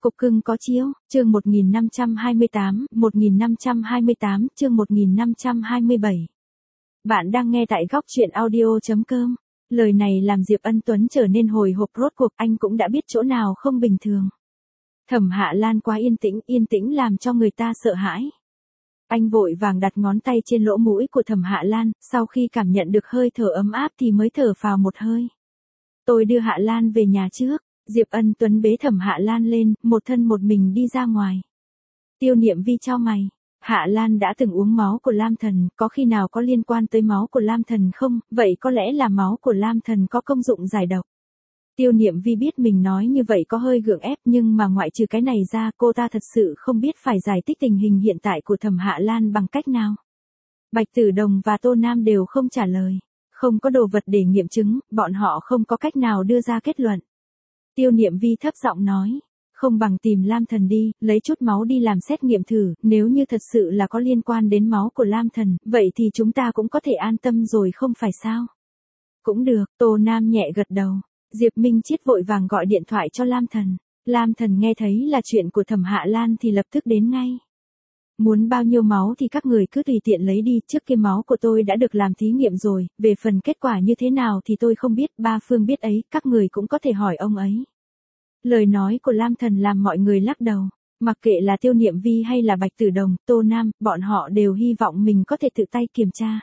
Cục cưng có chiếu, chương 1528, chương 1527. Bạn đang nghe tại góc truyện audio.com. Lời này làm Diệp Ân Tuấn trở nên hồi hộp, rốt cuộc anh cũng đã biết chỗ nào không bình thường. Thẩm Hạ Lan quá yên tĩnh làm cho người ta sợ hãi. Anh vội vàng đặt ngón tay trên lỗ mũi của Thẩm Hạ Lan, sau khi cảm nhận được hơi thở ấm áp thì mới thở phào một hơi. Tôi đưa Hạ Lan về nhà trước. Diệp Ân Tuấn bế Thẩm Hạ Lan lên, một thân một mình đi ra ngoài. Tiêu Niệm Vi chau mày. Hạ Lan đã từng uống máu của Lam Thần, có khi nào có liên quan tới máu của Lam Thần không? Vậy có lẽ là máu của Lam Thần có công dụng giải độc. Tiêu Niệm Vi biết mình nói như vậy có hơi gượng ép, nhưng mà ngoại trừ cái này ra cô ta thật sự không biết phải giải thích tình hình hiện tại của Thẩm Hạ Lan bằng cách nào. Bạch Tử Đồng và Tô Nam đều không trả lời. Không có đồ vật để nghiệm chứng, bọn họ không có cách nào đưa ra kết luận. Tiêu Niệm Vi thấp giọng nói, không bằng tìm Lam Thần đi, lấy chút máu đi làm xét nghiệm thử, nếu như thật sự là có liên quan đến máu của Lam Thần, vậy thì chúng ta cũng có thể an tâm rồi không phải sao? Cũng được, Tô Nam nhẹ gật đầu. Diệp Minh Chiết vội vàng gọi điện thoại cho Lam Thần. Lam Thần nghe thấy là chuyện của Thẩm Hạ Lan thì lập tức đến ngay. Muốn bao nhiêu máu thì các người cứ tùy tiện lấy đi, trước kia máu của tôi đã được làm thí nghiệm rồi, về phần kết quả như thế nào thì tôi không biết, Ba Phương biết ấy, các người cũng có thể hỏi ông ấy. Lời nói của Lam Thần làm mọi người lắc đầu, mặc kệ là Tiêu Niệm Vi hay là Bạch Tử Đồng, Tô Nam, bọn họ đều hy vọng mình có thể tự tay kiểm tra.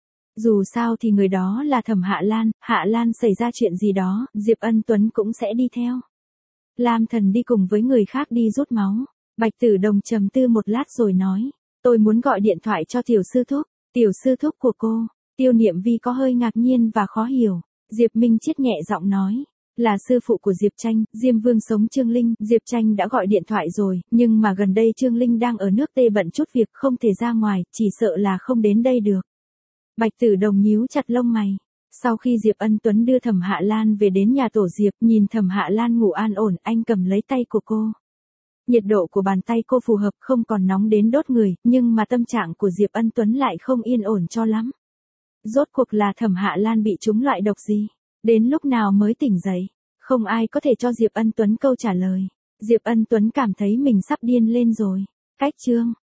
Dù sao thì người đó là Thẩm Hạ Lan xảy ra chuyện gì đó, Diệp Ân Tuấn cũng sẽ đi theo. Lam Thần đi cùng với người khác đi rút máu. Bạch Tử Đồng trầm tư một lát rồi nói, tôi muốn gọi điện thoại cho tiểu sư thúc của cô. Tiêu Niệm Vi có hơi ngạc nhiên và khó hiểu. Diệp Minh Chiết nhẹ giọng nói, là sư phụ của Diệp Tranh, Diêm Vương sống Trương Linh. Diệp Tranh đã gọi điện thoại rồi, nhưng mà gần đây Trương Linh đang ở nước Tây bận chút việc không thể ra ngoài, chỉ sợ là không đến đây được. Bạch Tử Đồng nhíu chặt lông mày. Sau khi Diệp Ân Tuấn đưa Thẩm Hạ Lan về đến nhà tổ Diệp, nhìn Thẩm Hạ Lan ngủ an ổn, anh cầm lấy tay của cô. Nhiệt độ của bàn tay cô phù hợp, không còn nóng đến đốt người, nhưng mà tâm trạng của Diệp Ân Tuấn lại không yên ổn cho lắm. Rốt cuộc là Thẩm Hạ Lan bị trúng loại độc gì? Đến lúc nào mới tỉnh dậy? Không ai có thể cho Diệp Ân Tuấn câu trả lời. Diệp Ân Tuấn cảm thấy mình sắp điên lên rồi. Cách chương